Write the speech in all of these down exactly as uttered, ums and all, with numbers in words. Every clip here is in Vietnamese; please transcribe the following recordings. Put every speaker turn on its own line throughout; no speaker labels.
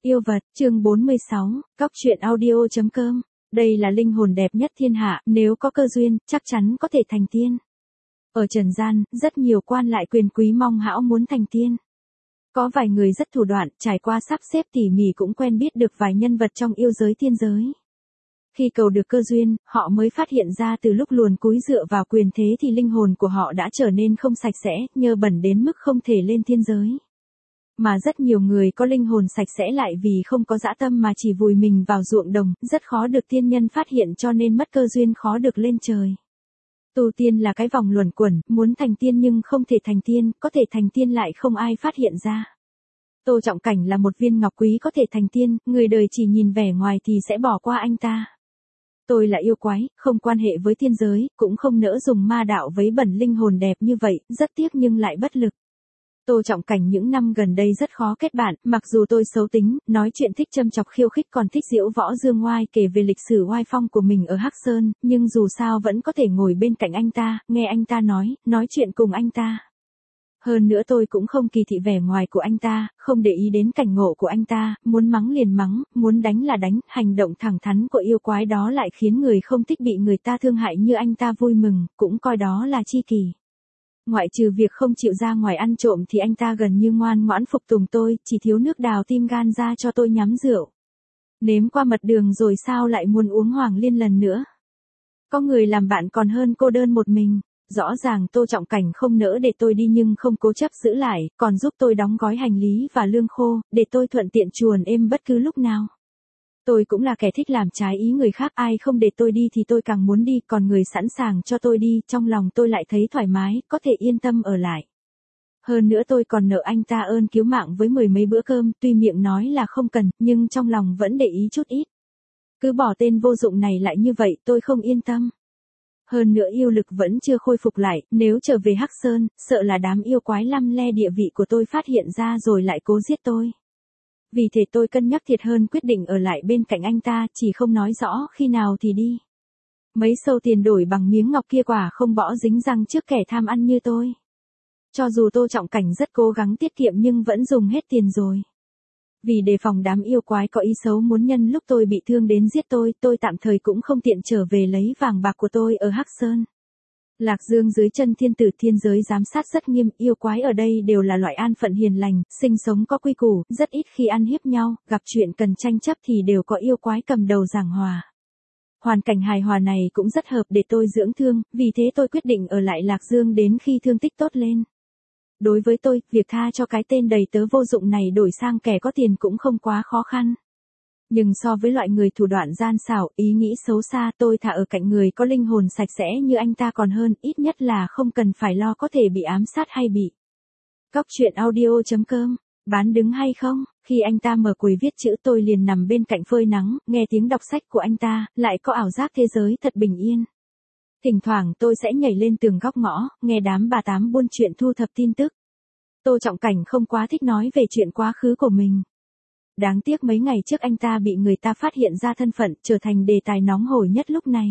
Yêu vật, chương bốn mươi sáu, Cóc truyện audio chấm com. Đây là linh hồn đẹp nhất thiên hạ, nếu có cơ duyên, chắc chắn có thể thành tiên. Ở trần gian, rất nhiều quan lại quyền quý mong hão muốn thành tiên. Có vài người rất thủ đoạn, trải qua sắp xếp tỉ mỉ cũng quen biết được vài nhân vật trong yêu giới tiên giới. Khi cầu được cơ duyên, họ mới phát hiện ra từ lúc luồn cúi dựa vào quyền thế thì linh hồn của họ đã trở nên không sạch sẽ, nhơ bẩn đến mức không thể lên thiên giới. Mà rất nhiều người có linh hồn sạch sẽ lại vì không có dã tâm mà chỉ vùi mình vào ruộng đồng, rất khó được tiên nhân phát hiện cho nên mất cơ duyên khó được lên trời. Tu tiên là cái vòng luẩn quẩn, muốn thành tiên nhưng không thể thành tiên, có thể thành tiên lại không ai phát hiện ra. Tô Trọng Cảnh là một viên ngọc quý có thể thành tiên, người đời chỉ nhìn vẻ ngoài thì sẽ bỏ qua anh ta. Tôi là yêu quái, không quan hệ với tiên giới, cũng không nỡ dùng ma đạo vấy bẩn linh hồn đẹp như vậy, rất tiếc nhưng lại bất lực. Tô Trọng Cảnh những năm gần đây rất khó kết bạn, mặc dù tôi xấu tính, nói chuyện thích châm chọc khiêu khích còn thích diễu võ dương oai kể về lịch sử oai phong của mình ở Hắc Sơn, nhưng dù sao vẫn có thể ngồi bên cạnh anh ta, nghe anh ta nói, nói chuyện cùng anh ta. Hơn nữa tôi cũng không kỳ thị vẻ ngoài của anh ta, không để ý đến cảnh ngộ của anh ta, muốn mắng liền mắng, muốn đánh là đánh, hành động thẳng thắn của yêu quái đó lại khiến người không thích bị người ta thương hại như anh ta vui mừng, cũng coi đó là chi kỷ. Ngoại trừ việc không chịu ra ngoài ăn trộm thì anh ta gần như ngoan ngoãn phục tùng tôi, chỉ thiếu nước đào tim gan ra cho tôi nhắm rượu. Nếm qua mật đường rồi sao lại muốn uống hoàng liên lần nữa. Có người làm bạn còn hơn cô đơn một mình. Rõ ràng Tô Trọng Cảnh không nỡ để tôi đi nhưng không cố chấp giữ lại, còn giúp tôi đóng gói hành lý và lương khô, để tôi thuận tiện chuồn êm bất cứ lúc nào. Tôi cũng là kẻ thích làm trái ý người khác, ai không để tôi đi thì tôi càng muốn đi, còn người sẵn sàng cho tôi đi, trong lòng tôi lại thấy thoải mái, có thể yên tâm ở lại. Hơn nữa tôi còn nợ anh ta ơn cứu mạng với mười mấy bữa cơm, tuy miệng nói là không cần, nhưng trong lòng vẫn để ý chút ít. Cứ bỏ tên vô dụng này lại như vậy, tôi không yên tâm. Hơn nữa yêu lực vẫn chưa khôi phục lại, nếu trở về Hắc Sơn, sợ là đám yêu quái lăm le địa vị của tôi phát hiện ra rồi lại cố giết tôi. Vì thế tôi cân nhắc thiệt hơn quyết định ở lại bên cạnh anh ta, chỉ không nói rõ khi nào thì đi. Mấy sâu tiền đổi bằng miếng ngọc kia quả không bỏ dính răng trước kẻ tham ăn như tôi. Cho dù Tô Trọng Cảnh rất cố gắng tiết kiệm nhưng vẫn dùng hết tiền rồi. Vì đề phòng đám yêu quái có ý xấu muốn nhân lúc tôi bị thương đến giết tôi, tôi tạm thời cũng không tiện trở về lấy vàng bạc của tôi ở Hắc Sơn. Lạc Dương dưới chân thiên tử thiên giới giám sát rất nghiêm, yêu quái ở đây đều là loại an phận hiền lành, sinh sống có quy củ, rất ít khi ăn hiếp nhau, gặp chuyện cần tranh chấp thì đều có yêu quái cầm đầu giảng hòa. Hoàn cảnh hài hòa này cũng rất hợp để tôi dưỡng thương, vì thế tôi quyết định ở lại Lạc Dương đến khi thương tích tốt lên. Đối với tôi, việc tha cho cái tên đầy tớ vô dụng này đổi sang kẻ có tiền cũng không quá khó khăn. Nhưng so với loại người thủ đoạn gian xảo, ý nghĩ xấu xa, tôi thà ở cạnh người có linh hồn sạch sẽ như anh ta còn hơn, ít nhất là không cần phải lo có thể bị ám sát hay bị. Cóc truyện audio chấm com, bán đứng hay không? Khi anh ta mở quầy viết chữ tôi liền nằm bên cạnh phơi nắng, nghe tiếng đọc sách của anh ta, lại có ảo giác thế giới thật bình yên. Thỉnh thoảng tôi sẽ nhảy lên tường góc ngõ, nghe đám bà tám buôn chuyện thu thập tin tức. Tô Trọng Cảnh không quá thích nói về chuyện quá khứ của mình. Đáng tiếc mấy ngày trước anh ta bị người ta phát hiện ra thân phận, trở thành đề tài nóng hổi nhất lúc này.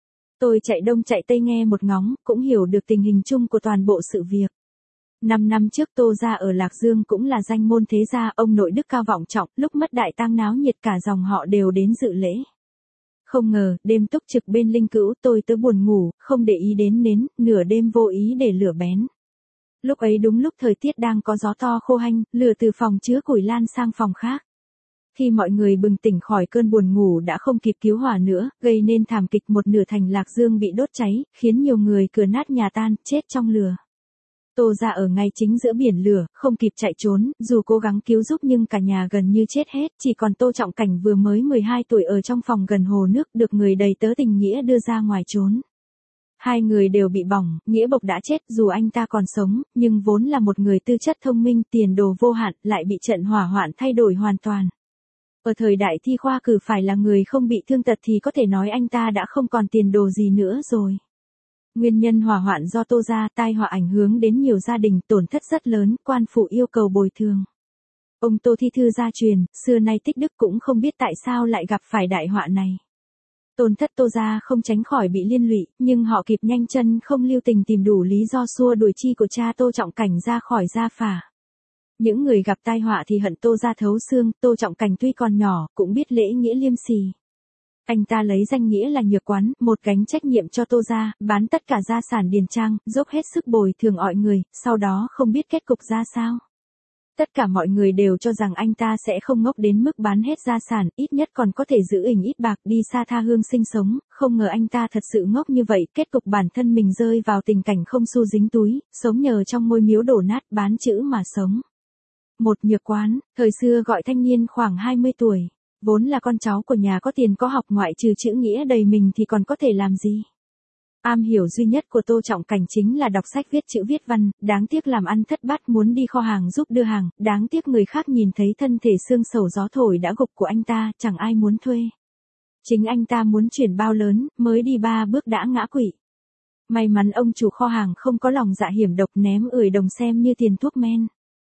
Tôi chạy đông chạy tây nghe một ngóng, cũng hiểu được tình hình chung của toàn bộ sự việc. Năm năm trước Tô gia ở Lạc Dương cũng là danh môn thế gia, ông nội đức cao vọng trọng, lúc mất đại tang náo nhiệt cả dòng họ đều đến dự lễ. Không ngờ, đêm túc trực bên linh cữu tôi tớ buồn ngủ, không để ý đến nến, nửa đêm vô ý để lửa bén. Lúc ấy đúng lúc thời tiết đang có gió to khô hanh, lửa từ phòng chứa củi lan sang phòng khác. Khi mọi người bừng tỉnh khỏi cơn buồn ngủ đã không kịp cứu hỏa nữa, gây nên thảm kịch một nửa thành Lạc Dương bị đốt cháy, khiến nhiều người cửa nát nhà tan, chết trong lửa. Tô gia ở ngay chính giữa biển lửa, không kịp chạy trốn, dù cố gắng cứu giúp nhưng cả nhà gần như chết hết, chỉ còn Tô Trọng Cảnh vừa mới mười hai tuổi ở trong phòng gần hồ nước được người đầy tớ tình nghĩa đưa ra ngoài trốn. Hai người đều bị bỏng, Nghĩa Bộc đã chết, dù anh ta còn sống, nhưng vốn là một người tư chất thông minh, tiền đồ vô hạn, lại bị trận hỏa hoạn thay đổi hoàn toàn. Ở thời đại thi khoa cử phải là người không bị thương tật thì có thể nói anh ta đã không còn tiền đồ gì nữa rồi. Nguyên nhân hỏa hoạn do Tô gia, tai họa ảnh hưởng đến nhiều gia đình, tổn thất rất lớn, quan phủ yêu cầu bồi thường. Ông Tô thi thư gia truyền, xưa nay tích đức cũng không biết tại sao lại gặp phải đại họa này. Tổn thất Tô gia không tránh khỏi bị liên lụy, nhưng họ kịp nhanh chân không lưu tình tìm đủ lý do xua đuổi chi của cha Tô Trọng Cảnh ra khỏi gia phả. Những người gặp tai họa thì hận Tô ra thấu xương, Tô Trọng Cảnh tuy còn nhỏ, cũng biết lễ nghĩa liêm sỉ. Anh ta lấy danh nghĩa là nhược quán, một gánh trách nhiệm cho Tô ra, bán tất cả gia sản điền trang, dốc hết sức bồi thường mọi người, sau đó không biết kết cục ra sao. Tất cả mọi người đều cho rằng anh ta sẽ không ngốc đến mức bán hết gia sản, ít nhất còn có thể giữ ỉnh ít bạc đi xa tha hương sinh sống, không ngờ anh ta thật sự ngốc như vậy, kết cục bản thân mình rơi vào tình cảnh không xu dính túi, sống nhờ trong ngôi miếu đổ nát bán chữ mà sống. Một nhược quán, thời xưa gọi thanh niên khoảng hai mươi tuổi, vốn là con cháu của nhà có tiền có học ngoại trừ chữ nghĩa đầy mình thì còn có thể làm gì. Am hiểu duy nhất của Tô Trọng Cảnh chính là đọc sách viết chữ viết văn, đáng tiếc làm ăn thất bát muốn đi kho hàng giúp đưa hàng, đáng tiếc người khác nhìn thấy thân thể xương sầu gió thổi đã gục của anh ta, chẳng ai muốn thuê. Chính anh ta muốn chuyển bao lớn, mới đi ba bước đã ngã quỵ. May mắn ông chủ kho hàng không có lòng dạ hiểm độc ném ười đồng xem như tiền thuốc men.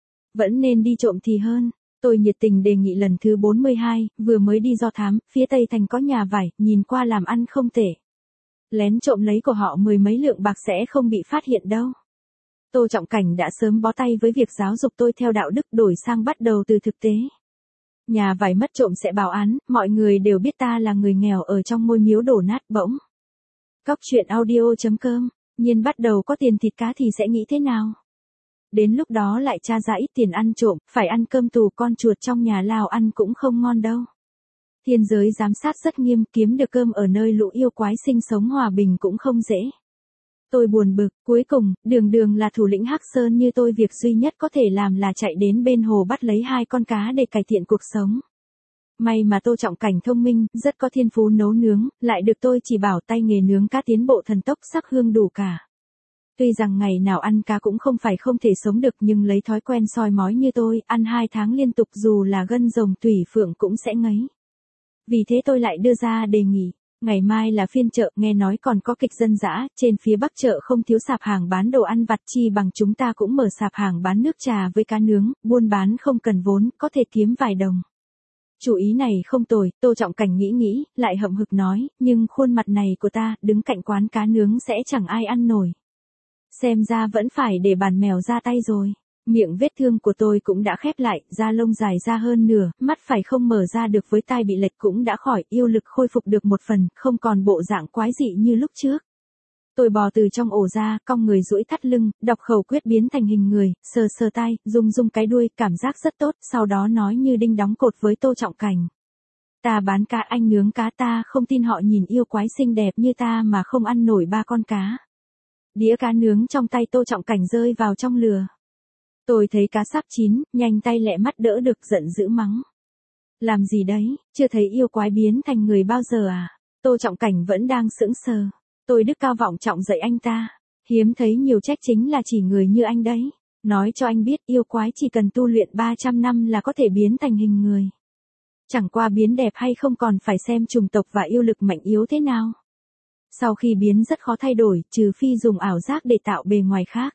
Vẫn nên đi trộm thì hơn. Tôi nhiệt tình đề nghị lần thứ bốn mươi hai, vừa mới đi do thám, phía Tây Thành có nhà vải, nhìn qua làm ăn không tệ. Lén trộm lấy của họ mười mấy lượng bạc sẽ không bị phát hiện đâu. Tô Trọng Cảnh đã sớm bó tay với việc giáo dục tôi theo đạo đức đổi sang bắt đầu từ thực tế. Nhà vải mất trộm sẽ báo án, mọi người đều biết ta là người nghèo ở trong ngôi miếu đổ nát bỗng. Cóc truyện audio chấm com, nhiên bắt đầu có tiền thịt cá thì sẽ nghĩ thế nào? Đến lúc đó lại tra ra ít tiền ăn trộm, phải ăn cơm tù con chuột trong nhà lao ăn cũng không ngon đâu. Thiên giới giám sát rất nghiêm, kiếm được cơm ở nơi lũ yêu quái sinh sống hòa bình cũng không dễ. Tôi buồn bực, cuối cùng, đường đường là thủ lĩnh Hắc Sơn như tôi việc duy nhất có thể làm là chạy đến bên hồ bắt lấy hai con cá để cải thiện cuộc sống. May mà Tô Trọng Cảnh thông minh, rất có thiên phú nấu nướng, lại được tôi chỉ bảo tay nghề nướng cá tiến bộ thần tốc sắc hương đủ cả. Tuy rằng ngày nào ăn cá cũng không phải không thể sống được nhưng lấy thói quen soi mói như tôi, ăn hai tháng liên tục dù là gân rồng tủy phượng cũng sẽ ngấy. Vì thế tôi lại đưa ra đề nghị, ngày mai là phiên chợ, nghe nói còn có kịch dân dã, trên phía Bắc chợ không thiếu sạp hàng bán đồ ăn vặt chi bằng chúng ta cũng mở sạp hàng bán nước trà với cá nướng, buôn bán không cần vốn, có thể kiếm vài đồng. Chủ ý này không tồi, Tô Trọng Cảnh nghĩ nghĩ, lại hậm hực nói, nhưng khuôn mặt này của ta, đứng cạnh quán cá nướng sẽ chẳng ai ăn nổi. Xem ra vẫn phải để bàn mèo ra tay rồi. Miệng vết thương của tôi cũng đã khép lại, da lông dài ra hơn nửa, mắt phải không mở ra được với tai bị lệch cũng đã khỏi, yêu lực khôi phục được một phần, không còn bộ dạng quái dị như lúc trước. Tôi bò từ trong ổ ra, cong người duỗi thắt lưng, đọc khẩu quyết biến thành hình người, sờ sờ tai, rung rung cái đuôi, cảm giác rất tốt, sau đó nói như đinh đóng cột với Tô Trọng Cảnh. Ta bán cá, anh nướng cá, ta không tin họ nhìn yêu quái xinh đẹp như ta mà không ăn nổi ba con cá. Đĩa cá nướng trong tay Tô Trọng Cảnh rơi vào trong lửa. Tôi thấy cá sắp chín, nhanh tay lẹ mắt đỡ được, giận dữ mắng. Làm gì đấy, chưa thấy yêu quái biến thành người bao giờ à? Tô Trọng Cảnh vẫn đang sững sờ. Tôi đức cao vọng trọng dạy anh ta. Hiếm thấy nhiều trách chính là chỉ người như anh đấy. Nói cho anh biết yêu quái chỉ cần tu luyện ba trăm năm là có thể biến thành hình người. Chẳng qua biến đẹp hay không còn phải xem chủng tộc và yêu lực mạnh yếu thế nào. Sau khi biến rất khó thay đổi, trừ phi dùng ảo giác để tạo bề ngoài khác.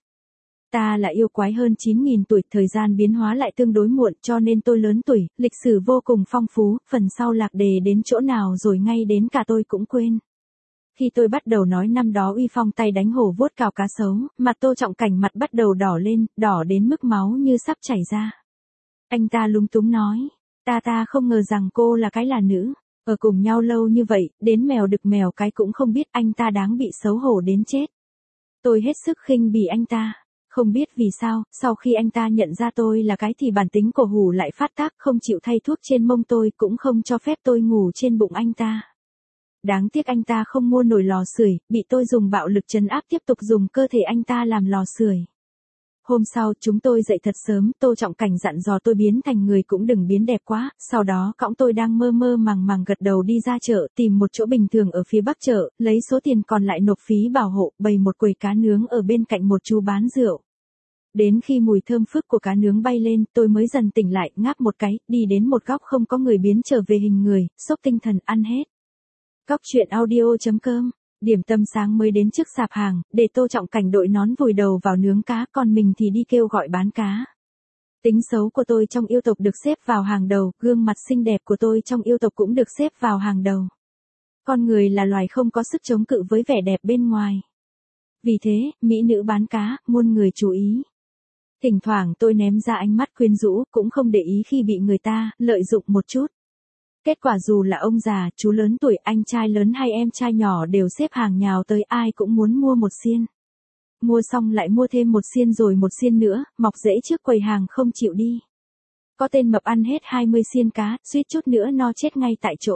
Ta là yêu quái hơn chín nghìn tuổi, thời gian biến hóa lại tương đối muộn cho nên tôi lớn tuổi, lịch sử vô cùng phong phú, phần sau lạc đề đến chỗ nào rồi ngay đến cả tôi cũng quên. Khi tôi bắt đầu nói năm đó uy phong tay đánh hổ vuốt cào cá sấu, mặt Tô Trọng Cảnh mặt bắt đầu đỏ lên, đỏ đến mức máu như sắp chảy ra. Anh ta lúng túng nói, ta ta không ngờ rằng cô là cái là nữ. Ở cùng nhau lâu như vậy, đến mèo đực mèo cái cũng không biết, anh ta đáng bị xấu hổ đến chết. Tôi hết sức khinh bỉ anh ta. Không biết vì sao, sau khi anh ta nhận ra tôi là cái thì bản tính cổ hủ lại phát tác, không chịu thay thuốc trên mông tôi, cũng không cho phép tôi ngủ trên bụng anh ta. Đáng tiếc anh ta không mua nổi lò sưởi, bị tôi dùng bạo lực trấn áp tiếp tục dùng cơ thể anh ta làm lò sưởi. Hôm sau chúng tôi dậy thật sớm, Tô Trọng Cảnh dặn dò tôi biến thành người cũng đừng biến đẹp quá, sau đó cõng tôi đang mơ mơ màng màng gật đầu đi ra chợ, tìm một chỗ bình thường ở phía Bắc chợ, lấy số tiền còn lại nộp phí bảo hộ, bày một quầy cá nướng ở bên cạnh một chú bán rượu. Đến khi mùi thơm phức của cá nướng bay lên, tôi mới dần tỉnh lại, ngáp một cái, đi đến một góc không có người biến trở về hình người, xốc tinh thần ăn hết. Cóc truyện audio chấm com. Điểm tâm sáng mới đến trước sạp hàng, để Tô Trọng Cảnh đội nón vùi đầu vào nướng cá, còn mình thì đi kêu gọi bán cá. Tính xấu của tôi trong yêu tộc được xếp vào hàng đầu, gương mặt xinh đẹp của tôi trong yêu tộc cũng được xếp vào hàng đầu. Con người là loài không có sức chống cự với vẻ đẹp bên ngoài. Vì thế, mỹ nữ bán cá, muôn người chú ý. Thỉnh thoảng tôi ném ra ánh mắt quyến rũ, cũng không để ý khi bị người ta lợi dụng một chút. Kết quả dù là ông già, chú lớn tuổi, anh trai lớn hay em trai nhỏ đều xếp hàng nhào tới, ai cũng muốn mua một xiên. Mua xong lại mua thêm một xiên rồi một xiên nữa, mọc rễ trước quầy hàng không chịu đi. Có tên mập ăn hết hai mươi xiên cá, suýt chút nữa no chết ngay tại chỗ.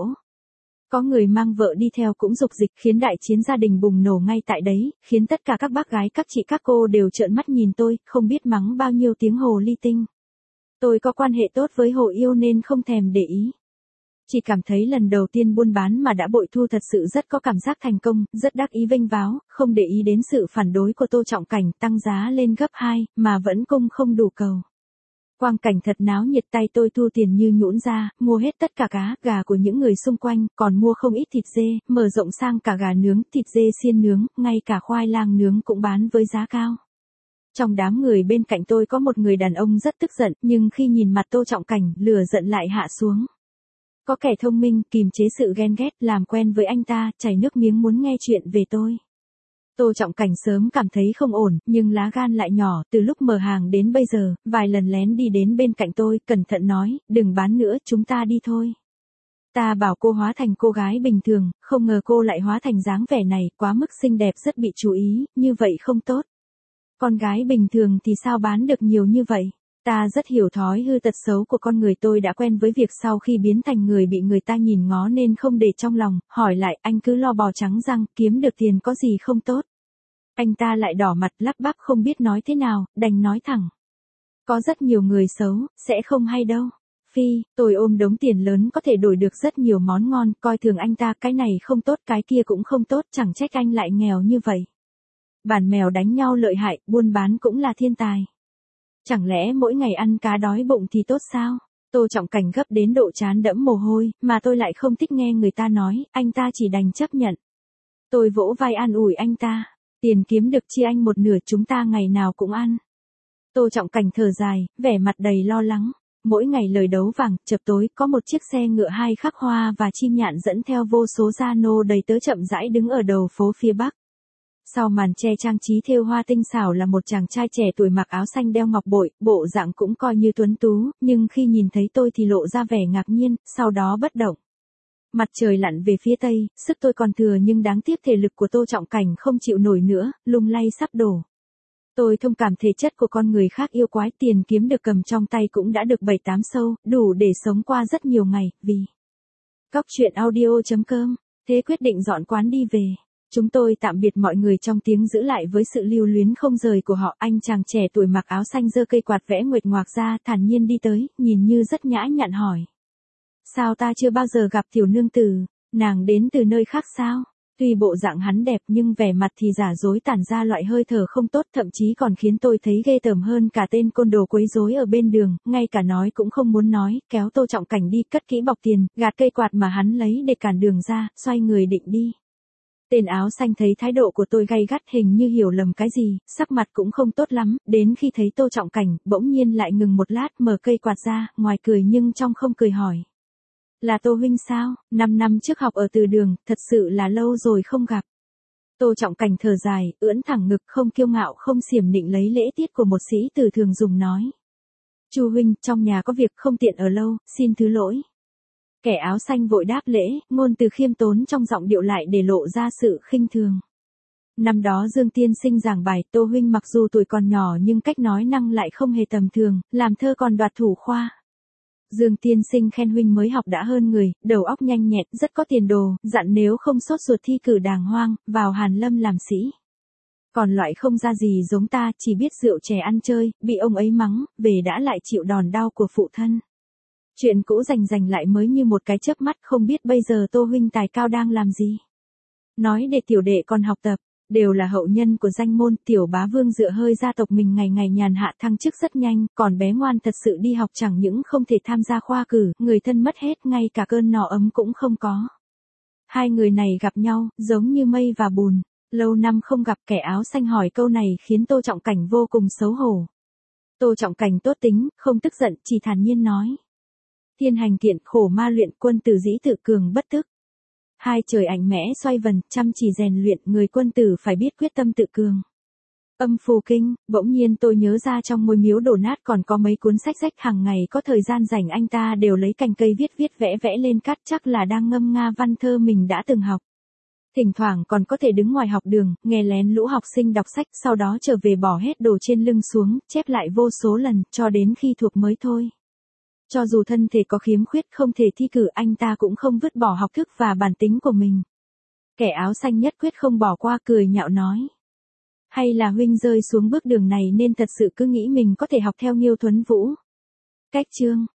Có người mang vợ đi theo cũng dục dịch, khiến đại chiến gia đình bùng nổ ngay tại đấy, khiến tất cả các bác gái, các chị các cô đều trợn mắt nhìn tôi, không biết mắng bao nhiêu tiếng hồ ly tinh. Tôi có quan hệ tốt với Hồ Yêu nên không thèm để ý. Chỉ cảm thấy lần đầu tiên buôn bán mà đã bội thu thật sự rất có cảm giác thành công, rất đắc ý vênh váo, không để ý đến sự phản đối của Tô Trọng Cảnh, tăng giá lên gấp hai, mà vẫn cung không đủ cầu. Quang cảnh thật náo nhiệt, tay tôi thu tiền như nhũn ra, mua hết tất cả cá, gà của những người xung quanh, còn mua không ít thịt dê, mở rộng sang cả gà nướng, thịt dê xiên nướng, ngay cả khoai lang nướng cũng bán với giá cao. Trong đám người bên cạnh tôi có một người đàn ông rất tức giận, nhưng khi nhìn mặt Tô Trọng Cảnh, lửa giận lại hạ xuống. Có kẻ thông minh, kìm chế sự ghen ghét, làm quen với anh ta, chảy nước miếng muốn nghe chuyện về tôi. Tô Trọng Cảnh sớm cảm thấy không ổn, nhưng lá gan lại nhỏ, từ lúc mở hàng đến bây giờ, vài lần lén đi đến bên cạnh tôi, cẩn thận nói, đừng bán nữa, chúng ta đi thôi. Ta bảo cô hóa thành cô gái bình thường, không ngờ cô lại hóa thành dáng vẻ này, quá mức xinh đẹp, rất bị chú ý, như vậy không tốt. Con gái bình thường thì sao bán được nhiều như vậy? Ta rất hiểu thói hư tật xấu của con người, tôi đã quen với việc sau khi biến thành người bị người ta nhìn ngó nên không để trong lòng, hỏi lại, anh cứ lo bò trắng răng, kiếm được tiền có gì không tốt. Anh ta lại đỏ mặt lắp bắp không biết nói thế nào, đành nói thẳng. Có rất nhiều người xấu, sẽ không hay đâu. Phi, tôi ôm đống tiền lớn có thể đổi được rất nhiều món ngon, coi thường anh ta, cái này không tốt, cái kia cũng không tốt, chẳng trách anh lại nghèo như vậy. Bản mèo đánh nhau lợi hại, buôn bán cũng là thiên tài. Chẳng lẽ mỗi ngày ăn cá đói bụng thì tốt sao? Tô Trọng Cảnh gấp đến độ trán đẫm mồ hôi, mà tôi lại không thích nghe người ta nói, anh ta chỉ đành chấp nhận. Tôi vỗ vai an ủi anh ta, tiền kiếm được chia anh một nửa, chúng ta ngày nào cũng ăn. Tô Trọng Cảnh thở dài, vẻ mặt đầy lo lắng. Mỗi ngày lời đấu vàng, chập tối, có một chiếc xe ngựa hai khắc hoa và chim nhạn dẫn theo vô số gia nô đầy tớ chậm rãi đứng ở đầu phố phía bắc. Sau màn che trang trí thêu hoa tinh xảo là một chàng trai trẻ tuổi mặc áo xanh đeo ngọc bội, bộ dạng cũng coi như tuấn tú, nhưng khi nhìn thấy tôi thì lộ ra vẻ ngạc nhiên, sau đó bất động. Mặt trời lặn về phía tây, sức tôi còn thừa nhưng đáng tiếc thể lực của Tô Trọng Cảnh không chịu nổi nữa, lung lay sắp đổ. Tôi thông cảm thể chất của con người khác yêu quái, tiền kiếm được cầm trong tay cũng đã được bảy tám sâu, đủ để sống qua rất nhiều ngày, vì Cóc truyện audio chấm com, thế quyết định dọn quán đi về. Chúng tôi tạm biệt mọi người trong tiếng giữ lại với sự lưu luyến không rời của họ. Anh chàng trẻ tuổi mặc áo xanh giơ cây quạt vẽ nguệch ngoạc ra, thản nhiên đi tới, nhìn như rất nhã nhặn hỏi. Sao ta chưa bao giờ gặp tiểu nương tử, nàng đến từ nơi khác sao? Tuy bộ dạng hắn đẹp nhưng vẻ mặt thì giả dối, tản ra loại hơi thở không tốt, thậm chí còn khiến tôi thấy ghê tởm hơn cả tên côn đồ quấy rối ở bên đường, ngay cả nói cũng không muốn nói, kéo Tô Trọng Cảnh đi, cất kỹ bọc tiền, gạt cây quạt mà hắn lấy để cản đường ra, xoay người định đi. Tên áo xanh thấy thái độ của tôi gay gắt, hình như hiểu lầm cái gì, sắc mặt cũng không tốt lắm, đến khi thấy Tô Trọng Cảnh, bỗng nhiên lại ngừng một lát, mở cây quạt ra, ngoài cười nhưng trong không cười hỏi. Là Tô huynh sao, năm năm trước học ở từ đường, thật sự là lâu rồi không gặp. Tô Trọng Cảnh thở dài, ưỡn thẳng ngực, không kiêu ngạo không xiểm nịnh, lấy lễ tiết của một sĩ tử thường dùng nói. Chu huynh, trong nhà có việc không tiện ở lâu, xin thứ lỗi. Kẻ áo xanh vội đáp lễ, ngôn từ khiêm tốn trong giọng điệu lại để lộ ra sự khinh thường. Năm đó Dương tiên sinh giảng bài, Tô huynh mặc dù tuổi còn nhỏ nhưng cách nói năng lại không hề tầm thường, làm thơ còn đoạt thủ khoa. Dương tiên sinh khen huynh mới học đã hơn người, đầu óc nhanh nhẹn, rất có tiền đồ, dặn nếu không sốt ruột thi cử đàng hoang, vào Hàn Lâm làm sĩ. Còn loại không ra gì giống ta, chỉ biết rượu chè ăn chơi, bị ông ấy mắng, về đã lại chịu đòn đau của phụ thân. Chuyện cũ rành rành lại mới như một cái chớp mắt, không biết bây giờ Tô huynh tài cao đang làm gì. Nói để tiểu đệ còn học tập, đều là hậu nhân của danh môn, tiểu bá vương dựa hơi gia tộc mình ngày ngày nhàn hạ thăng chức rất nhanh, còn bé ngoan thật sự đi học chẳng những không thể tham gia khoa cử, người thân mất hết, ngay cả cơn nọ ấm cũng không có. Hai người này gặp nhau, giống như mây và bùn, lâu năm không gặp. Kẻ áo xanh hỏi câu này khiến Tô Trọng Cảnh vô cùng xấu hổ. Tô Trọng Cảnh tốt tính, không tức giận, chỉ thản nhiên nói. Thiên hành kiện, khổ ma luyện, quân tử dĩ tự cường bất tức. Hai trời ảnh mẽ xoay vần, chăm chỉ rèn luyện, người quân tử phải biết quyết tâm tự cường. Âm phù kinh, bỗng nhiên tôi nhớ ra trong ngôi miếu đổ nát còn có mấy cuốn sách rách, hàng ngày có thời gian rảnh anh ta đều lấy cành cây viết viết vẽ vẽ lên cát, chắc là đang ngâm nga văn thơ mình đã từng học. Thỉnh thoảng còn có thể đứng ngoài học đường, nghe lén lũ học sinh đọc sách, sau đó trở về bỏ hết đồ trên lưng xuống, chép lại vô số lần, cho đến khi thuộc mới thôi. Cho dù thân thể có khiếm khuyết không thể thi cử, anh ta cũng không vứt bỏ học thức và bản tính của mình. Kẻ áo xanh nhất quyết không bỏ qua, cười nhạo nói. Hay là huynh rơi xuống bước đường này nên thật sự cứ nghĩ mình có thể học theo Nghiêu Thuấn Vũ. Cách chương